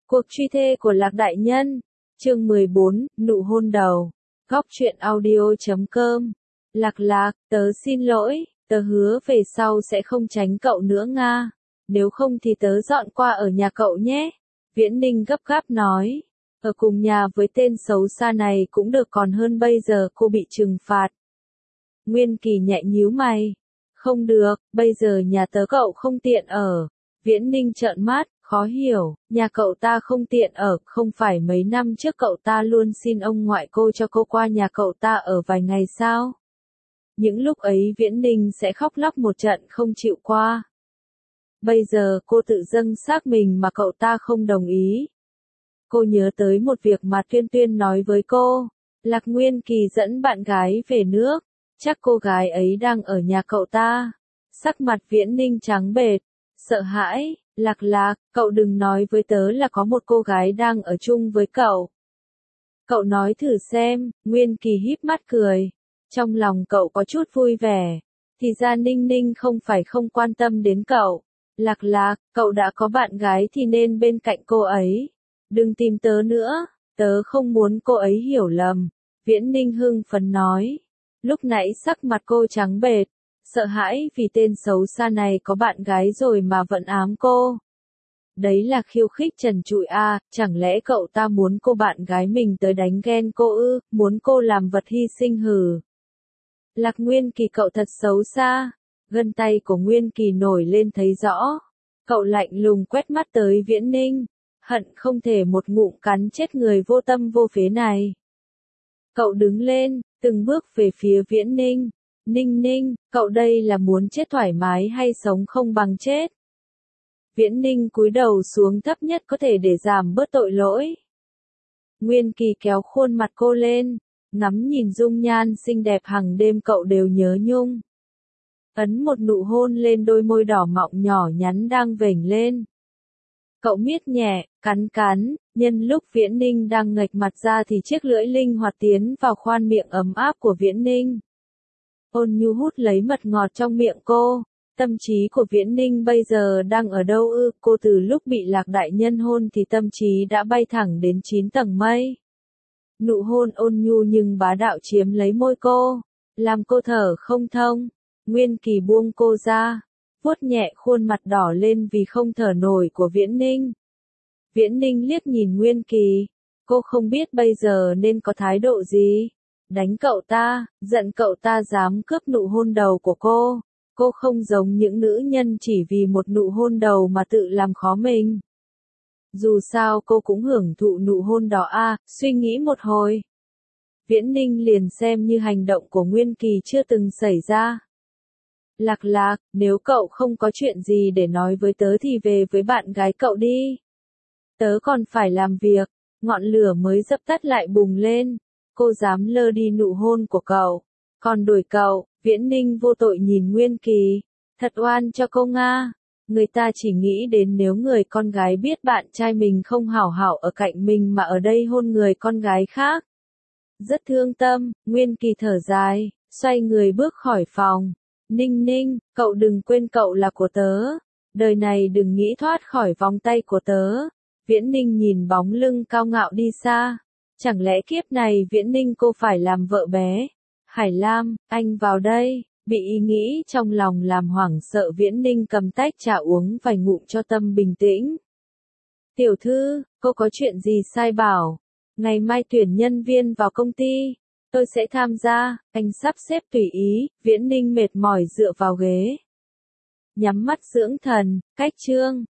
Cuộc truy thê của Lạc Đại Nhân, chương 14, nụ hôn đầu. Góc truyện audio.com. Lạc, tớ xin lỗi, tớ hứa về sau sẽ không tránh cậu nữa nga. Nếu không thì tớ dọn qua ở nhà cậu nhé. Viễn Ninh gấp gáp nói. Ở cùng nhà với tên xấu xa này cũng được, còn hơn bây giờ cô bị trừng phạt. Nguyên Kỳ nhẹ nhíu mày. Không được, bây giờ nhà tớ cậu không tiện ở. Viễn Ninh trợn mắt, khó hiểu, nhà cậu ta không tiện ở, không phải mấy năm trước cậu ta luôn xin ông ngoại cô cho cô qua nhà cậu ta ở vài ngày sao? Những lúc ấy Viễn Ninh sẽ khóc lóc một trận không chịu qua. Bây giờ cô tự dâng xác mình mà cậu ta không đồng ý. Cô nhớ tới một việc mà Tuyên Tuyên nói với cô. Lạc Nguyên Kỳ dẫn bạn gái về nước, chắc cô gái ấy đang ở nhà cậu ta. Sắc mặt Viễn Ninh trắng bệch, sợ hãi. Lạc, cậu đừng nói với tớ là có một cô gái đang ở chung với cậu. Cậu nói thử xem. Nguyên Kỳ híp mắt cười. Trong lòng cậu có chút vui vẻ. Thì ra Ninh Ninh không phải không quan tâm đến cậu. Lạc, cậu đã có bạn gái thì nên bên cạnh cô ấy. Đừng tìm tớ nữa, tớ không muốn cô ấy hiểu lầm. Viễn Ninh hưng phấn nói. Lúc nãy sắc mặt cô trắng bệch, sợ hãi vì tên xấu xa này có bạn gái rồi mà vẫn ám cô. Đấy là khiêu khích trần trụi à, chẳng lẽ cậu ta muốn cô bạn gái mình tới đánh ghen cô ư, muốn cô làm vật hy sinh hử. Lạc Nguyên Kỳ, cậu thật xấu xa. Gân tay của Nguyên Kỳ nổi lên thấy rõ. Cậu lạnh lùng quét mắt tới Viễn Ninh, hận không thể một ngụm cắn chết người vô tâm vô phế này. Cậu đứng lên, từng bước về phía Viễn Ninh. Ninh, cậu đây là muốn chết thoải mái hay sống không bằng chết? Viễn Ninh cúi đầu xuống thấp nhất có thể để giảm bớt tội lỗi. Nguyên Kỳ kéo khuôn mặt cô lên, ngắm nhìn dung nhan xinh đẹp hằng đêm cậu đều nhớ nhung. Ấn một nụ hôn lên đôi môi đỏ mọng nhỏ nhắn đang vểnh lên. Cậu miết nhẹ, cắn, nhân lúc Viễn Ninh đang nghệch mặt ra thì chiếc lưỡi linh hoạt tiến vào khoan miệng ấm áp của Viễn Ninh. Ôn nhu hút lấy mật ngọt trong miệng cô. Tâm trí của Viễn Ninh bây giờ đang ở đâu ư? Cô từ lúc bị Lạc Đại Nhân hôn thì tâm trí đã bay thẳng đến 9 tầng mây. Nụ hôn ôn nhu nhưng bá đạo chiếm lấy môi cô, làm cô thở không thông. Nguyên Kỳ buông cô ra, vuốt nhẹ khuôn mặt đỏ lên vì không thở nổi của Viễn Ninh. Viễn Ninh liếc nhìn Nguyên Kỳ, cô không biết bây giờ nên có thái độ gì. Đánh cậu ta, giận cậu ta dám cướp nụ hôn đầu của cô. Cô không giống những nữ nhân chỉ vì một nụ hôn đầu mà tự làm khó mình. Dù sao cô cũng hưởng thụ nụ hôn đó à, suy nghĩ một hồi. Viễn Ninh liền xem như hành động của Nguyên Kỳ chưa từng xảy ra. Lạc, nếu cậu không có chuyện gì để nói với tớ thì về với bạn gái cậu đi. Tớ còn phải làm việc. Ngọn lửa mới dập tắt lại bùng lên. Cô dám lơ đi nụ hôn của cậu, còn đuổi cậu. Viễn Ninh vô tội nhìn Nguyên Kỳ. Thật oan cho cô nga. Người ta chỉ nghĩ đến nếu người con gái biết bạn trai mình không hảo hảo ở cạnh mình mà ở đây hôn người con gái khác. Rất thương tâm. Nguyên Kỳ thở dài, xoay người bước khỏi phòng. Ninh, cậu đừng quên cậu là của tớ. Đời này đừng nghĩ thoát khỏi vòng tay của tớ. Viễn Ninh nhìn bóng lưng cao ngạo đi xa. Chẳng lẽ kiếp này Viễn Ninh cô phải làm vợ bé? Hải Lam, anh vào đây. Bị ý nghĩ trong lòng làm hoảng sợ, Viễn Ninh cầm tách trà uống vài ngụm cho tâm bình tĩnh. Tiểu thư, cô có chuyện gì sai bảo? Ngày mai tuyển nhân viên vào công ty. Tôi sẽ tham gia, anh sắp xếp tùy ý. Viễn Ninh mệt mỏi dựa vào ghế. Nhắm mắt dưỡng thần, cách chương.